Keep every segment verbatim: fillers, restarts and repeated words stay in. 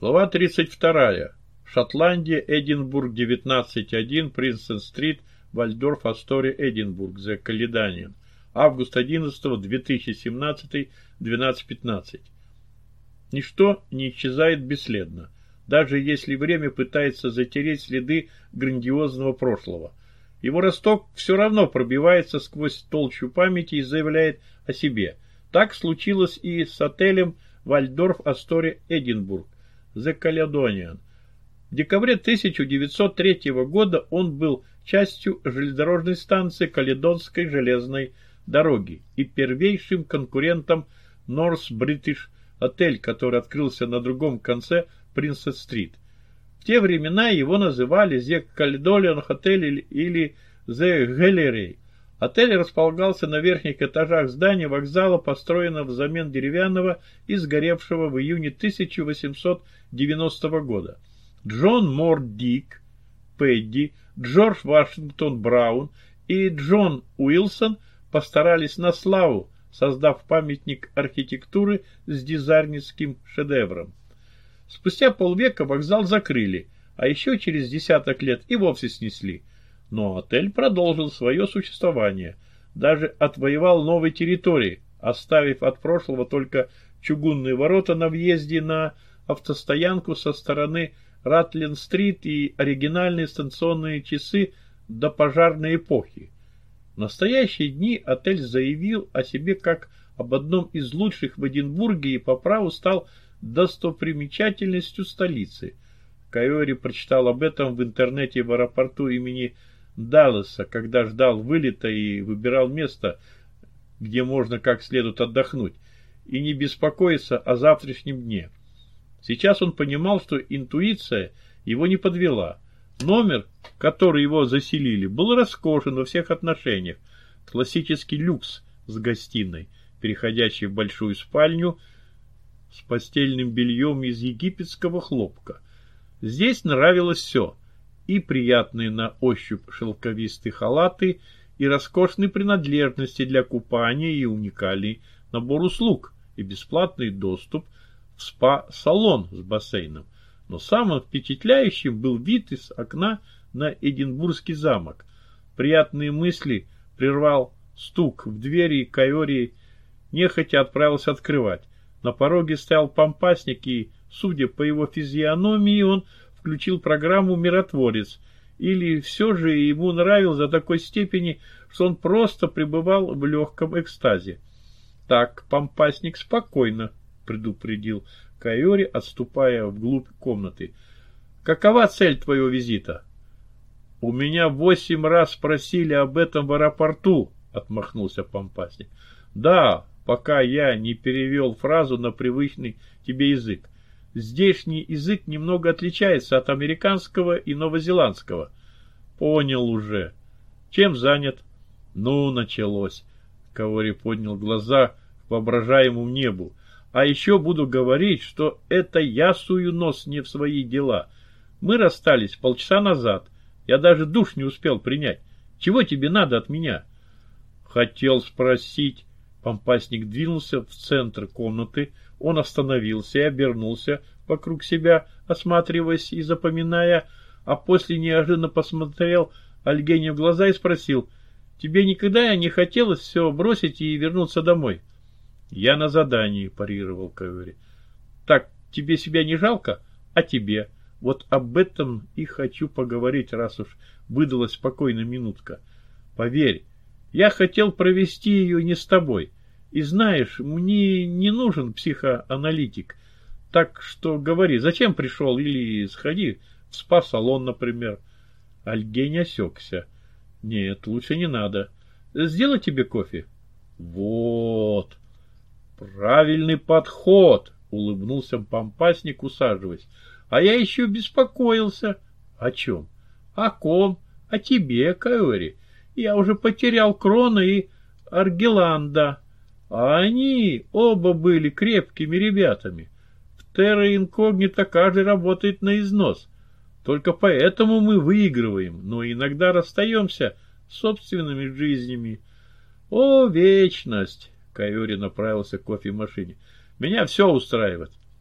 Глава тридцать вторая. Шотландия, Эдинбург, девятнадцать один, Принстон-стрит, Вальдорф, Астория, Эдинбург, The Caledonian. Август одиннадцатого, две тысячи семнадцатый, двенадцать пятнадцать. Ничто не исчезает бесследно, даже если время пытается затереть следы грандиозного прошлого. Его росток все равно пробивается сквозь толщу памяти и заявляет о себе. Так случилось и с отелем Вальдорф, Астория, Эдинбург, The Caledonian. В декабре тысяча девятьсот третьего года он был частью железнодорожной станции Каледонской железной дороги и первейшим конкурентом North British Hotel, который открылся на другом конце Принстон-стрит. В те времена его называли The Caledonian Hotel или The Gallery. Отель располагался на верхних этажах здания вокзала, построенного взамен деревянного и сгоревшего в июне тысяча восемьсот девяностого года. Джон Мор Дик, Пэдди, Джордж Вашингтон Браун и Джон Уилсон постарались на славу, создав памятник архитектуры с дизайнерским шедевром. Спустя полвека вокзал закрыли, а еще через десяток лет и вовсе снесли. Но отель продолжил свое существование, даже отвоевал новые территории, оставив от прошлого только чугунные ворота на въезде на автостоянку со стороны Ратлин-стрит и оригинальные станционные часы до пожарной эпохи. В настоящие дни отель заявил о себе как об одном из лучших в Эдинбурге и по праву стал достопримечательностью столицы. Кайори прочитал об этом в интернете в аэропорту имени Далласа, когда ждал вылета и выбирал место, где можно как следует отдохнуть и не беспокоиться о завтрашнем дне. Сейчас он понимал, что интуиция его не подвела. Номер, в который его заселили, был роскошен во всех отношениях. Классический люкс с гостиной, переходящий в большую спальню с постельным бельем из египетского хлопка. Здесь нравилось все. И приятные на ощупь шелковистые халаты, и роскошные принадлежности для купания, и уникальный набор услуг, и бесплатный доступ в спа-салон с бассейном. Но самым впечатляющим был вид из окна на Эдинбургский замок. Приятные мысли прервал стук в двери, и Кайори нехотя отправился открывать. На пороге стоял помпасник, и, судя по его физиономии, он включил программу «Миротворец», или все же ему нравилось до такой степени, что он просто пребывал в легком экстазе. «Так, помпасник, спокойно», — предупредил Кайори, отступая вглубь комнаты. «Какова цель твоего визита?» «У меня восемь раз спросили об этом в аэропорту», — отмахнулся помпасник. «Да, пока я не перевел фразу на привычный тебе язык. Здешний язык немного отличается от американского и новозеландского». «Понял уже. Чем занят?» «Ну, началось». Кайори поднял глаза к воображаемому небу. «А еще буду говорить, что это я сую нос не в свои дела. Мы расстались полчаса назад. Я даже душ не успел принять. Чего тебе надо от меня?» «Хотел спросить». Помпасник двинулся в центр комнаты. Он остановился и обернулся вокруг себя, осматриваясь и запоминая, а после неожиданно посмотрел Альгене в глаза и спросил: «Тебе никогда не хотелось все бросить и вернуться домой?» «Я на задании», — парировал Кайори. «Так, тебе себя не жалко? А тебе? Вот об этом и хочу поговорить, раз уж выдалась спокойная минутка. Поверь, я хотел провести ее не с тобой. И знаешь, мне не нужен психоаналитик. Так что говори, зачем пришел, или сходи в спа-салон, например». Альгень осекся. «Нет, лучше не надо. Сделать тебе кофе?» «Вот. Правильный подход», — улыбнулся помпасник, усаживаясь. «А я еще беспокоился». «О чем?» «О ком? О тебе, Кайори. Я уже потерял Крона и Аргеланда. А они оба были крепкими ребятами. В Терра Инкогнито каждый работает на износ. Только поэтому мы выигрываем, но иногда расстаемся с собственными жизнями». «О, вечность!» — Кайори направился к кофемашине. «Меня все устраивает».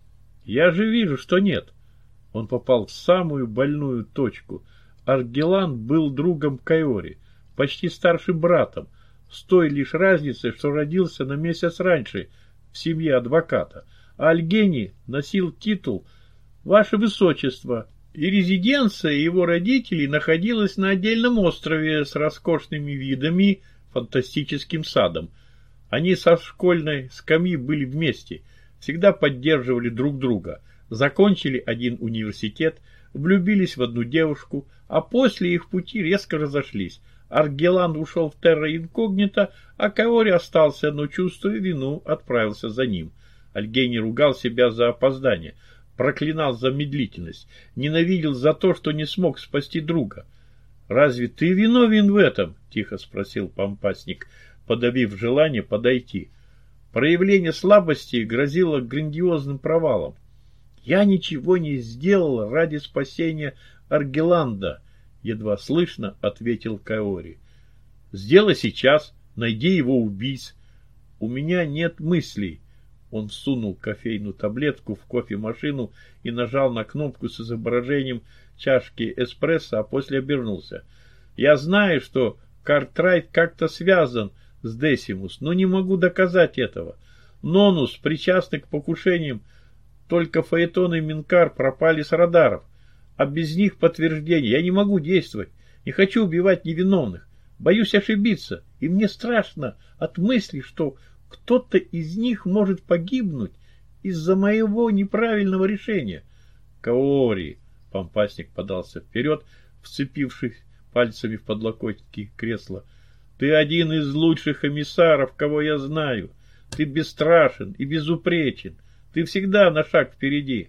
Я же вижу, что нет. Он попал в самую больную точку. Аргелан был другом Каори, почти старшим братом, с той лишь разницей, что родился на месяц раньше в семье адвоката. А Альгени носил титул «Ваше Высочество», и резиденция его родителей находилась на отдельном острове с роскошными видами, фантастическим садом. Они со школьной скамьи были вместе, всегда поддерживали друг друга, закончили один университет, влюбились в одну девушку, а после их пути резко разошлись. Аргелан ушел в терра инкогнито, а Каори остался, но, чувствуя вину, отправился за ним. Альгени ругал себя за опоздание, проклинал за медлительность, ненавидел за то, что не смог спасти друга. «Разве ты виновен в этом?» — тихо спросил Помпасник, подавив желание подойти. Проявление слабости грозило грандиозным провалом. «Я ничего не сделал ради спасения Аргеланда», — едва слышно ответил Каори. «Сделай сейчас, найди его убийц. У меня нет мыслей». Он всунул кофейную таблетку в кофемашину и нажал на кнопку с изображением чашки эспрессо, а после обернулся. «Я знаю, что Картрайт как-то связан с Десимус, но не могу доказать этого. Нонус причастны к покушениям, только Фаэтон и Минкар пропали с радаров, а без них подтверждения я не могу действовать, не хочу убивать невиновных, боюсь ошибиться, и мне страшно от мысли, что кто-то из них может погибнуть из-за моего неправильного решения». «Каори!» — Помпасник подался вперед, вцепившись пальцами в подлокотники кресла. «Ты один из лучших эмиссаров, кого я знаю. Ты бесстрашен и безупречен. Ты всегда на шаг впереди.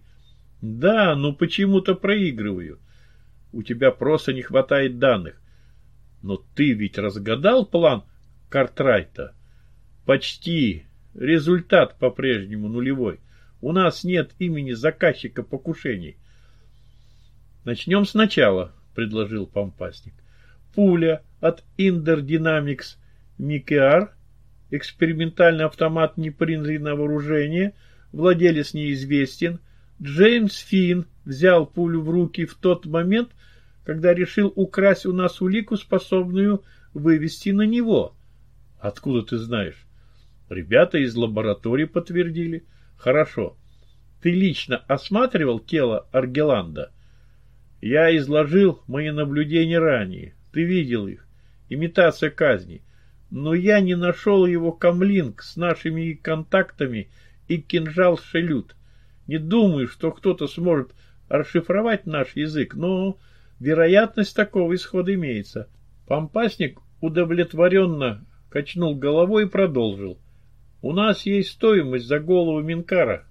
Да, но почему-то проигрываю. У тебя просто не хватает данных. Но ты ведь разгадал план Картрайта?» «Почти. Результат по-прежнему нулевой. У нас нет имени заказчика покушений». «Начнем сначала», — предложил Помпасник. «Пуля от Индер Динамикс Микеар, экспериментальный автомат не приняли на вооружение, владелец неизвестен. Джеймс Финн взял пулю в руки в тот момент, когда решил украсть у нас улику, способную вывести на него». «Откуда ты знаешь?» «Ребята из лаборатории подтвердили». «Хорошо. Ты лично осматривал тело Аргеланда?» «Я изложил мои наблюдения ранее. Ты видел их. Имитация казни. Но я не нашел его камлинг с нашими контактами и кинжал Шелют. Не думаю, что кто-то сможет расшифровать наш язык, но вероятность такого исхода имеется». Помпасник удовлетворенно качнул головой и продолжил. «У нас есть стоимость за голову Минкара.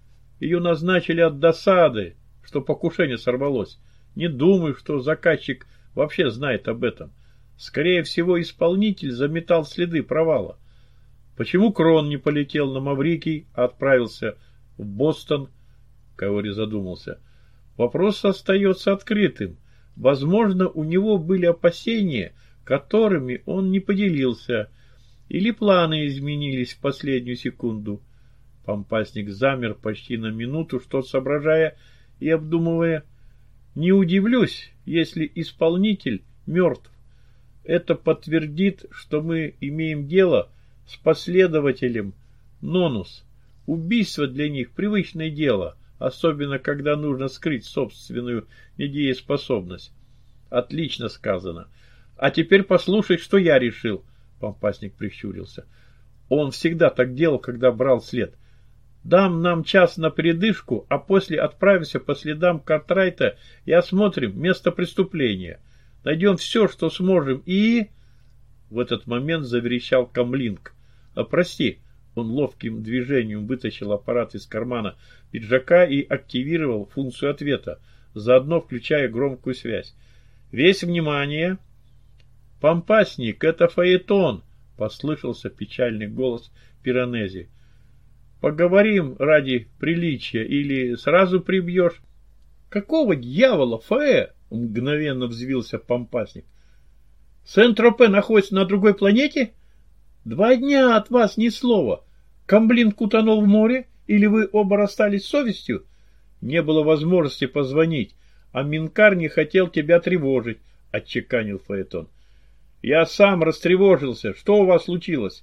Ее назначили от досады, что покушение сорвалось. Не думаю, что заказчик вообще знает об этом. Скорее всего, исполнитель заметал следы провала. Почему Крон не полетел на Маврикий, а отправился в Бостон?» Каори задумался. «Вопрос остается открытым. Возможно, у него были опасения, которыми он не поделился, или планы изменились в последнюю секунду». Помпасник замер почти на минуту, что соображая и обдумывая. «Не удивлюсь, если исполнитель мертв. Это подтвердит, что мы имеем дело с последователем Нонус. Убийство для них привычное дело, особенно когда нужно скрыть собственную недееспособность». «Отлично сказано. А теперь послушай, что я решил». Помпасник прищурился. «Он всегда так делал, когда брал след. Дам нам час на передышку, а после отправимся по следам Картрайта и осмотрим место преступления. Найдем все, что сможем, и...» В этот момент заверещал камлинг. «А прости». Он ловким движением вытащил аппарат из кармана пиджака и активировал функцию ответа, заодно включая громкую связь. «Весь внимание!» «Помпасник, это Фаэтон!» — послышался печальный голос Пиранези. «Поговорим ради приличия или сразу прибьешь?» «Какого дьявола, Фаэ?» — мгновенно взвился Помпасник. «Сент-Тропе находится на другой планете? Два дня от вас ни слова. Камблинг утонул в море, или вы оба расстались с совестью? Не было возможности позвонить, а Минкар не хотел тебя тревожить, отчеканил Фаэтон. Я сам растревожился. Что у вас случилось?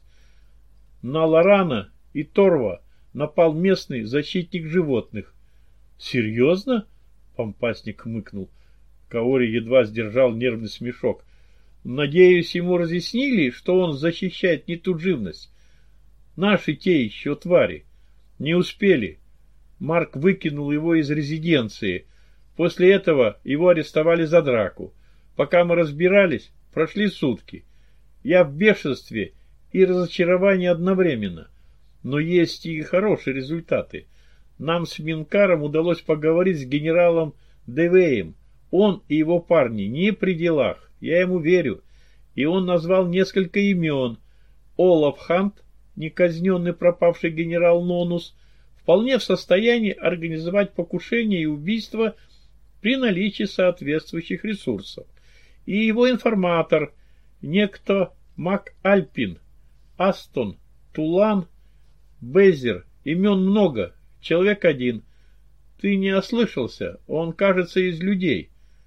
На Лорана и Торва напал местный защитник животных. Серьезно? Помпасник хмыкнул. Каори едва сдержал нервный смешок. Надеюсь, ему разъяснили, что он защищает не ту живность. Наши те еще твари. Не успели. Марк выкинул его из резиденции. После этого его арестовали за драку. Пока мы разбирались, прошли сутки. Я в бешенстве и разочаровании одновременно. Но есть и хорошие результаты. Нам с Минкаром удалось поговорить с генералом Девеем. Он и его парни не при делах. Я ему верю. И он назвал несколько имен. Олаф Хант, неказненный пропавший генерал Нонус, вполне в состоянии организовать покушение и убийство при наличии соответствующих ресурсов. И его информатор, некто Мак Альпин, Астон, Тулан, Безер, имен много, человек один. Ты не ослышался, он, кажется, из людей.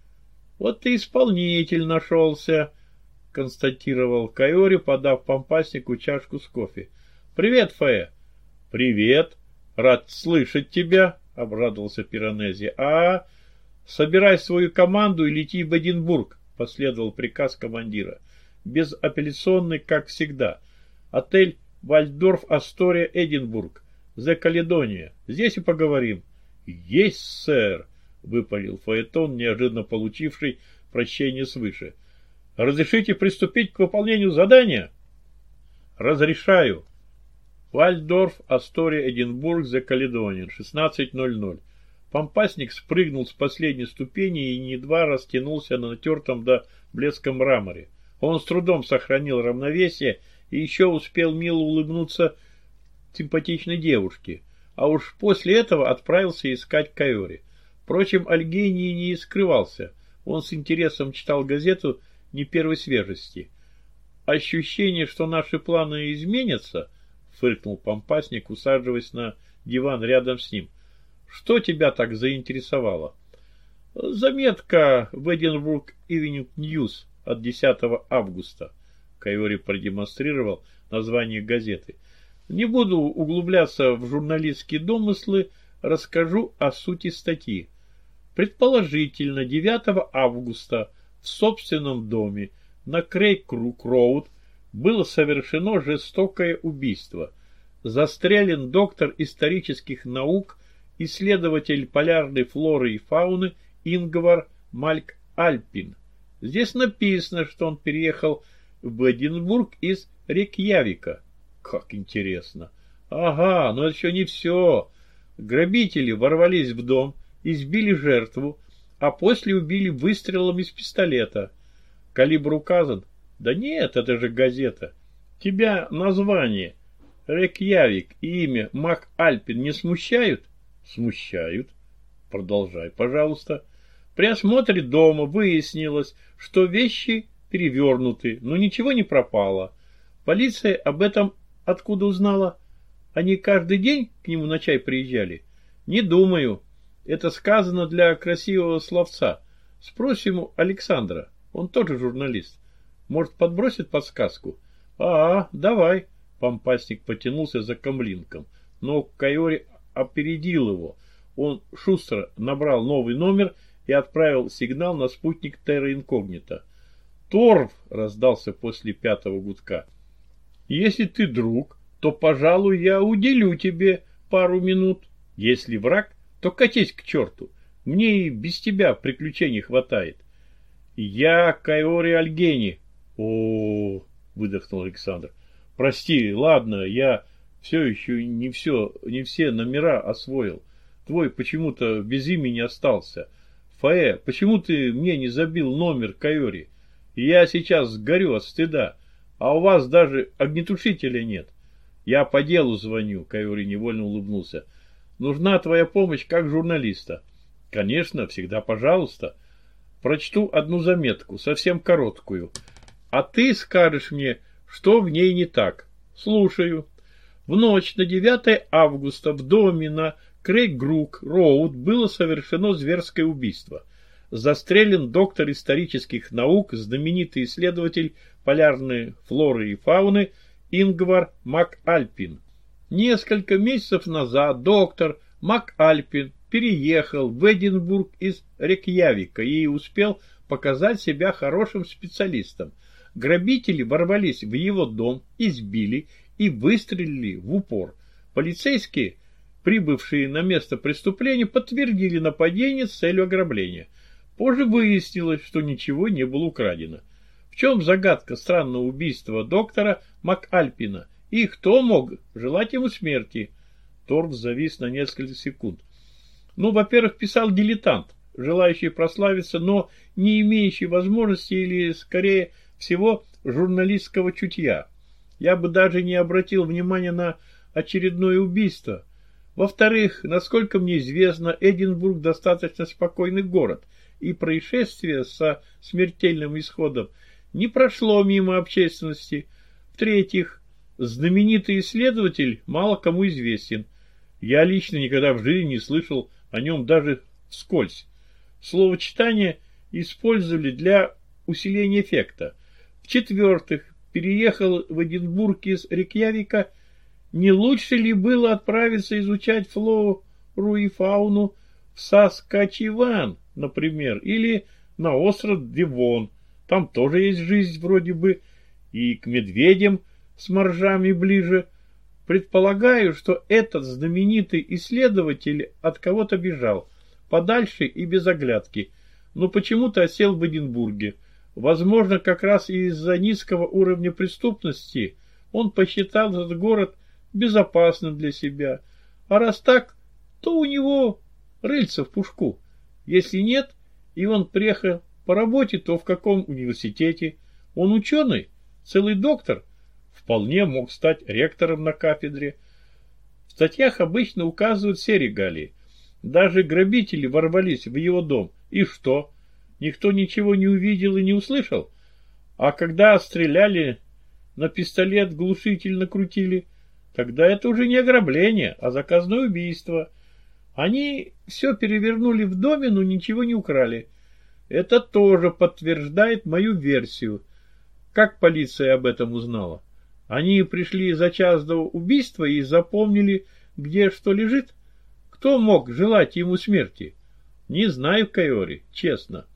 Вот и исполнитель нашелся, констатировал Каори, подав помпаснику чашку с кофе. Привет, Фэ. Привет. Рад слышать тебя, обрадовался Пиранези. А, собирай свою команду и лети в Эдинбург, последовал приказ командира. Безапелляционный, как всегда. Отель Вальдорф Астория Эдинбург. Зе Каледония. Здесь и поговорим. Есть, сэр, выпалил Фаэтон, неожиданно получивший прощение свыше. Разрешите приступить к выполнению задания? Разрешаю. Вальдорф, Астория, Эдинбург, Зе Каледония, шестнадцать ноль ноль. Помпасник спрыгнул с последней ступени и едва растянулся на натертом до блеска мраморе. Он с трудом сохранил равновесие и еще успел мило улыбнуться симпатичной девушке, а уж после этого отправился искать Каори. Впрочем, Альгений не скрывался. Он с интересом читал газету не первой свежести. Ощущение, что наши планы изменятся, фыркнул Помпасник, усаживаясь на диван рядом с ним. Что тебя так заинтересовало? Заметка в Edinburgh Evening News от десятого августа. Каори продемонстрировал название газеты. Не буду углубляться в журналистские домыслы, расскажу о сути статьи. Предположительно, девятого августа в собственном доме на Крейг-Крук-Роуд было совершено жестокое убийство. Застрелен доктор исторических наук, исследователь полярной флоры и фауны Ингвар Мальк Альпин. Здесь написано, что он переехал в Эдинбург из Рейкьявика. Как интересно. Ага, но это еще не все. Грабители ворвались в дом, избили жертву, а после убили выстрелом из пистолета. Калибр указан? Да нет, это же газета. Тебя название Рейкьявик и имя Мак Альпин не смущают? Смущают. Продолжай, пожалуйста. При осмотре дома выяснилось, что вещи перевернуты, но ничего не пропало. Полиция об этом откуда узнала? Они каждый день к нему на чай приезжали? Не думаю. Это сказано для красивого словца. Спросим у Александра. Он тоже журналист. Может, подбросит подсказку? А, давай. Помпасник потянулся за камлинком, но Каори опередил его. Он шустро набрал новый номер и отправил сигнал на спутник Терра Инкогнито. Торв раздался после пятого гудка. Если ты друг, то, пожалуй, я уделю тебе пару минут. Если враг, то катись к черту. Мне и без тебя приключений хватает. Я Каори Альгени. О, выдохнул Александр. Прости, ладно, я все еще не все, не все номера освоил. Твой почему-то без имени остался. Фаэ, почему ты мне не забил номер Каори? Я сейчас сгорю от стыда, а у вас даже огнетушителя нет. Я по делу звоню, Каори невольно улыбнулся. Нужна твоя помощь как журналиста. Конечно, всегда пожалуйста. Прочту одну заметку, совсем короткую. А ты скажешь мне, что в ней не так. Слушаю. В ночь на девятое августа в доме на Крейг Крук Роуд было совершено зверское убийство. Застрелен доктор исторических наук, знаменитый исследователь полярной флоры и фауны Ингвар МакАльпин. Несколько месяцев назад доктор МакАльпин переехал в Эдинбург из Рейкьявика и успел показать себя хорошим специалистом. Грабители ворвались в его дом, избили и выстрелили в упор. Полицейские, прибывшие на место преступления, подтвердили нападение с целью ограбления. Позже выяснилось, что ничего не было украдено. В чем загадка странного убийства доктора МакАльпина? И кто мог желать ему смерти? Торв завис на несколько секунд. Ну, во-первых, писал дилетант, желающий прославиться, но не имеющий возможности или, скорее всего, журналистского чутья. Я бы даже не обратил внимания на очередное убийство. Во-вторых, насколько мне известно, Эдинбург достаточно спокойный город, и происшествие со смертельным исходом не прошло мимо общественности. В-третьих, знаменитый исследователь мало кому известен. Я лично никогда в жизни не слышал о нем даже вскользь. Словосочетание использовали для усиления эффекта. В-четвертых, переехал в Эдинбург из Рейкьявика. Не лучше ли было отправиться изучать флору и фауну в Саскачеван, например, или на остров Девон? Там тоже есть жизнь вроде бы, и к медведям с моржами ближе. Предполагаю, что этот знаменитый исследователь от кого-то бежал, подальше и без оглядки, но почему-то осел в Эдинбурге. Возможно, как раз из-за низкого уровня преступности он посчитал этот город безопасным для себя. А раз так, то у него рыльца в пушку. Если нет, и он приехал по работе, то в каком университете? Он ученый, целый доктор. Вполне мог стать ректором на кафедре. В статьях обычно указывают все регалии. Даже грабители ворвались в его дом. И что? Никто ничего не увидел и не услышал? А когда стреляли, на пистолет глушитель накрутили, тогда это уже не ограбление, а заказное убийство. Они все перевернули в доме, но ничего не украли. Это тоже подтверждает мою версию. Как полиция об этом узнала? Они пришли за час до убийства и запомнили, где что лежит? Кто мог желать ему смерти? Не знаю, Кайори, честно.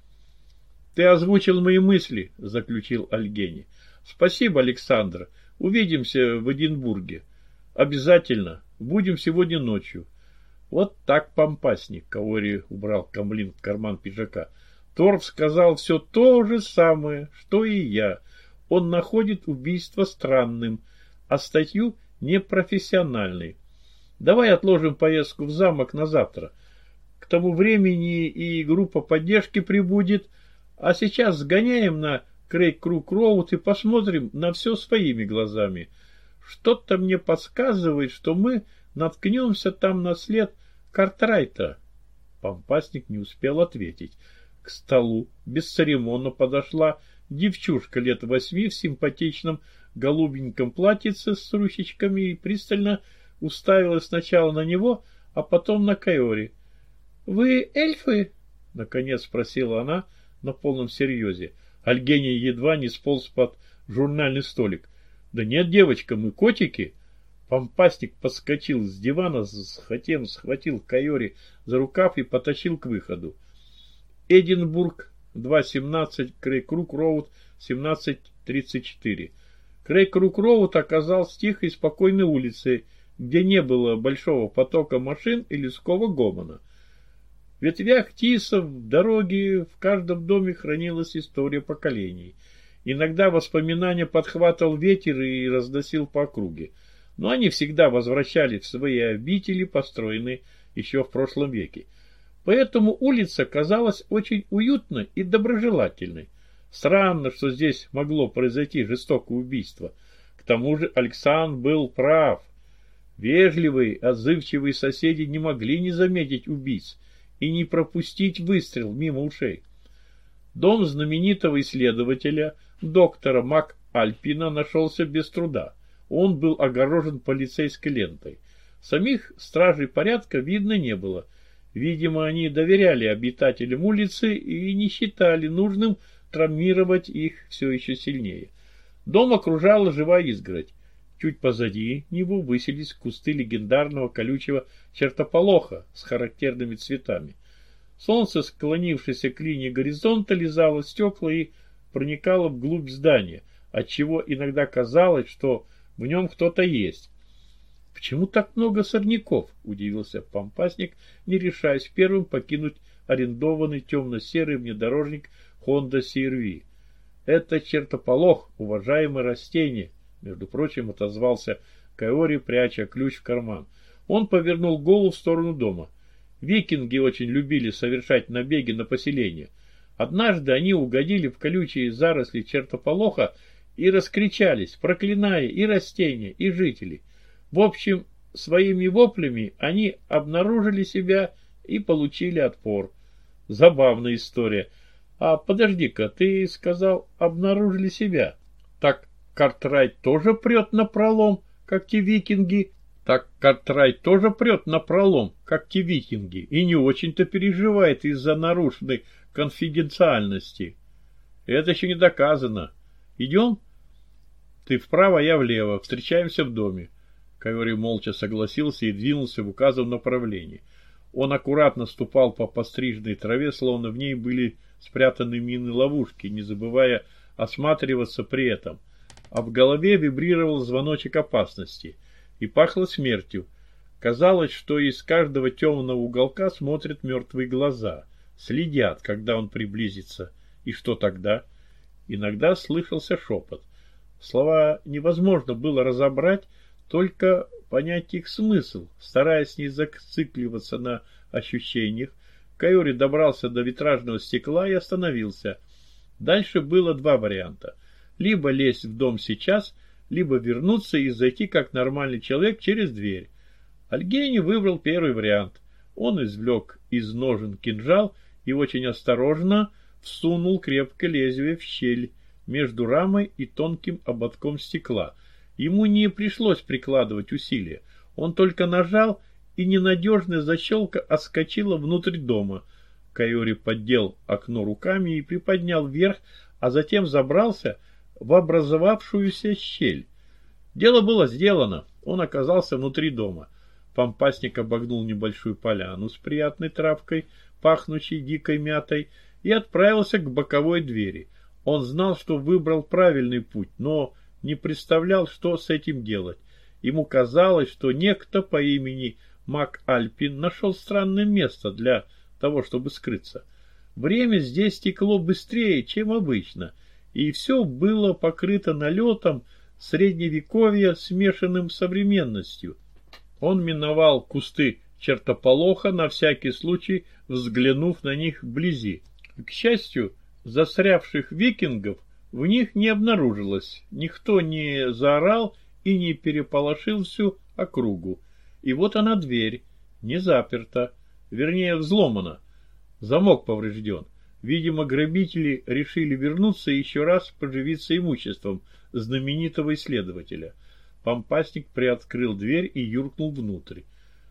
Ты озвучил мои мысли, заключил Альгени. Спасибо, Александр. Увидимся в Эдинбурге. Обязательно. Будем сегодня ночью. Вот так помпасник. Каори убрал камлин в карман пиджака. Торв сказал все то же самое, что и я. Он находит убийство странным, а статью непрофессиональной. Давай отложим поездку в замок на завтра. К тому времени и группа поддержки прибудет, а сейчас сгоняем на Крейг Крук Роуд и посмотрим на все своими глазами. Что-то мне подсказывает, что мы наткнемся там на след Картрайта. Помпасник не успел ответить. К столу бесцеремонно подошла девчушка лет восьми в симпатичном голубеньком платьице с ручечками и пристально уставилась сначала на него, а потом на Кайори. — Вы эльфы? — наконец спросила она на полном серьезе. Альгений едва не сполз под журнальный столик. — Да нет, девочка, мы котики. Помпасник подскочил с дивана, затем схватил Кайори за рукав и потащил к выходу. Эдинбург, два семнадцать, Крейг Крук Роуд, семнадцать тридцать четыре. Крейг Крук Роуд оказался тихой и спокойной улицей, где не было большого потока машин и людского гомона. В ветвях тисов, в дороге, в каждом доме хранилась история поколений. Иногда воспоминания подхватывал ветер и разносил по округе, но они всегда возвращались в свои обители, построенные еще в прошлом веке. Поэтому улица казалась очень уютной и доброжелательной. Странно, что здесь могло произойти жестокое убийство. К тому же Александр был прав. Вежливые, отзывчивые соседи не могли не заметить убийц и не пропустить выстрел мимо ушей. Дом знаменитого исследователя, доктора МакАльпина, нашелся без труда. Он был огорожен полицейской лентой. Самих стражей порядка видно не было. Видимо, они доверяли обитателям улицы и не считали нужным травмировать их все еще сильнее. Дом окружала живая изгородь. Чуть позади него высились кусты легендарного колючего чертополоха с характерными цветами. Солнце, склонившееся к линии горизонта, лизало стекла и проникало вглубь здания, отчего иногда казалось, что в нем кто-то есть. «Почему так много сорняков?» – удивился Помпасник, не решаясь первым покинуть арендованный темно-серый внедорожник Honda си эр ви. «Это чертополох, уважаемое растение», — между прочим отозвался Каори, пряча ключ в карман. Он повернул голову в сторону дома. Викинги очень любили совершать набеги на поселение. Однажды они угодили в колючие заросли чертополоха и раскричались, проклиная и растения, и жителей. В общем, своими воплями они обнаружили себя и получили отпор. Забавная история. А подожди-ка, ты сказал, обнаружили себя. Так Картрайт тоже прет напролом, как те викинги? Так Картрайт тоже прет напролом, как те викинги, и не очень-то переживает из-за нарушенной конфиденциальности. Это еще не доказано. Идем? Ты вправо, я влево. Встречаемся в доме. Каори молча согласился и двинулся в указанном направлении. Он аккуратно ступал по постриженной траве, словно в ней были спрятаны мины-ловушки, не забывая осматриваться при этом. А в голове вибрировал звоночек опасности и пахло смертью. Казалось, что из каждого темного уголка смотрят мертвые глаза, следят, когда он приблизится. И что тогда? Иногда слышался шепот. Слова невозможно было разобрать, только понять их смысл. Стараясь не зацикливаться на ощущениях, Каори добрался до витражного стекла и остановился. Дальше было два варианта. Либо лезть в дом сейчас, либо вернуться и зайти как нормальный человек через дверь. Альгени выбрал первый вариант. Он извлек из ножен кинжал и очень осторожно всунул крепкое лезвие в щель между рамой и тонким ободком стекла. Ему не пришлось прикладывать усилия. Он только нажал, и ненадежная защелка отскочила внутрь дома. Каори поддел окно руками и приподнял вверх, а затем забрался в образовавшуюся щель. Дело было сделано. Он оказался внутри дома. Помпасник обогнул небольшую поляну с приятной травкой, пахнущей дикой мятой, и отправился к боковой двери. Он знал, что выбрал правильный путь, но не представлял, что с этим делать. Ему казалось, что некто по имени Мак Альпин нашел странное место для того, чтобы скрыться. Время здесь текло быстрее, чем обычно, и все было покрыто налетом средневековья, смешанным с современностью. Он миновал кусты чертополоха, на всякий случай взглянув на них вблизи. К счастью, застрявших викингов в них не обнаружилось. Никто не заорал и не переполошил всю округу. И вот она дверь, не заперта, вернее взломана. Замок поврежден. Видимо, грабители решили вернуться и еще раз поживиться имуществом знаменитого исследователя. Помпасник приоткрыл дверь и юркнул внутрь.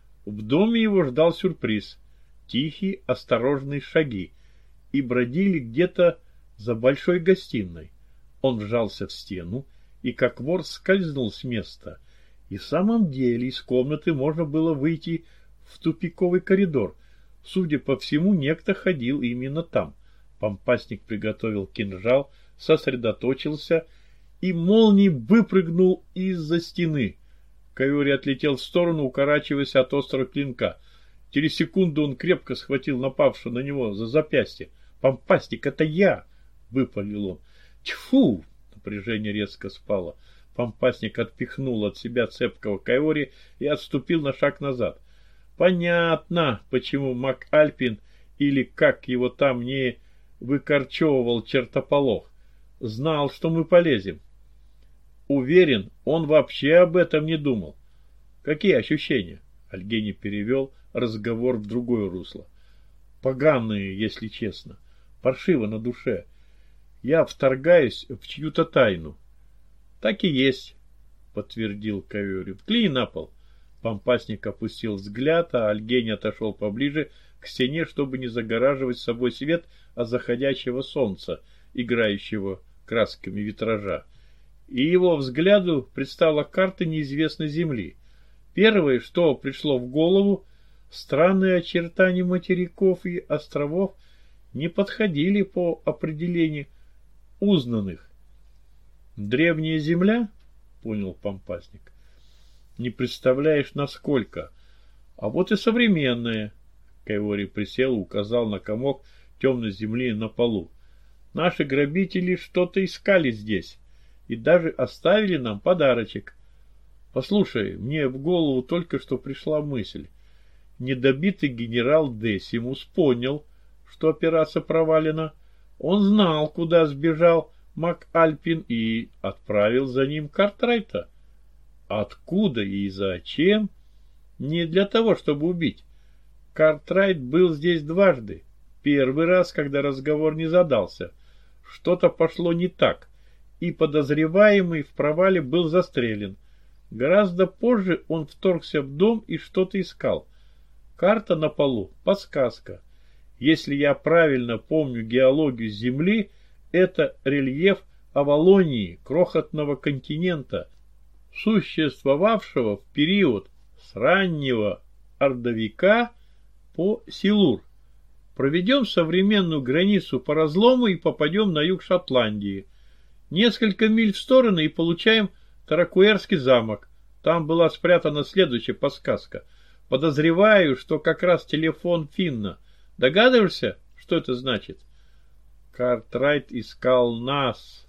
В доме его ждал сюрприз. Тихие, осторожные шаги. И бродили где-то за большой гостиной. Он вжался в стену и, как вор, скользнул с места. И в самом деле из комнаты можно было выйти в тупиковый коридор. Судя по всему, некто ходил именно там. Помпасник приготовил кинжал, сосредоточился и молнией выпрыгнул из-за стены. Каори отлетел в сторону, укорачиваясь от острого клинка. Через секунду он крепко схватил напавшего на него за запястье. «Помпасник, это я!» — выпалил он. «Тьфу!» — напряжение резко спало. Помпасник отпихнул от себя цепкого Каори и отступил на шаг назад. Понятно, почему Мак Альпин, или как его там не выкорчевывал чертополох, знал, что мы полезем. Уверен, он вообще об этом не думал. Какие ощущения? Альгени перевел разговор в другое русло. Поганые, если честно. Паршиво на душе. Я вторгаюсь в чью-то тайну. Так и есть, подтвердил Каори. Взгляни на пол. Помпасник опустил взгляд, а Альгень отошел поближе к стене, чтобы не загораживать с собой свет от заходящего солнца, играющего красками витража. И его взгляду предстала карта неизвестной земли. Первое, что пришло в голову, странные очертания материков и островов не подходили по определению узнанных. «Древняя земля?» — понял Помпасник. «Не представляешь, насколько. А вот и современная». Кайвори присел и указал на комок темной земли на полу. «Наши грабители что-то искали здесь и даже оставили нам подарочек. Послушай, мне в голову только что пришла мысль. Недобитый генерал Десимус понял, что операция провалена. Он знал, куда сбежал МакАльпин, и отправил за ним Картрайта. Откуда и зачем? Не для того, чтобы убить. Картрайт был здесь дважды. Первый раз, когда разговор не задался. Что-то пошло не так, и подозреваемый в провале был застрелен. Гораздо позже он вторгся в дом и что-то искал. Карта на полу — подсказка. Если я правильно помню геологию Земли, это рельеф Авалонии, крохотного континента, существовавшего в период с раннего Ордовика по Силур. Проведем современную границу по разлому и попадем на юг Шотландии. Несколько миль в сторону и получаем Таракуэрский замок. Там была спрятана следующая подсказка. Подозреваю, что как раз телефон Финна. Догадываешься, что это значит? Картрайт искал нас.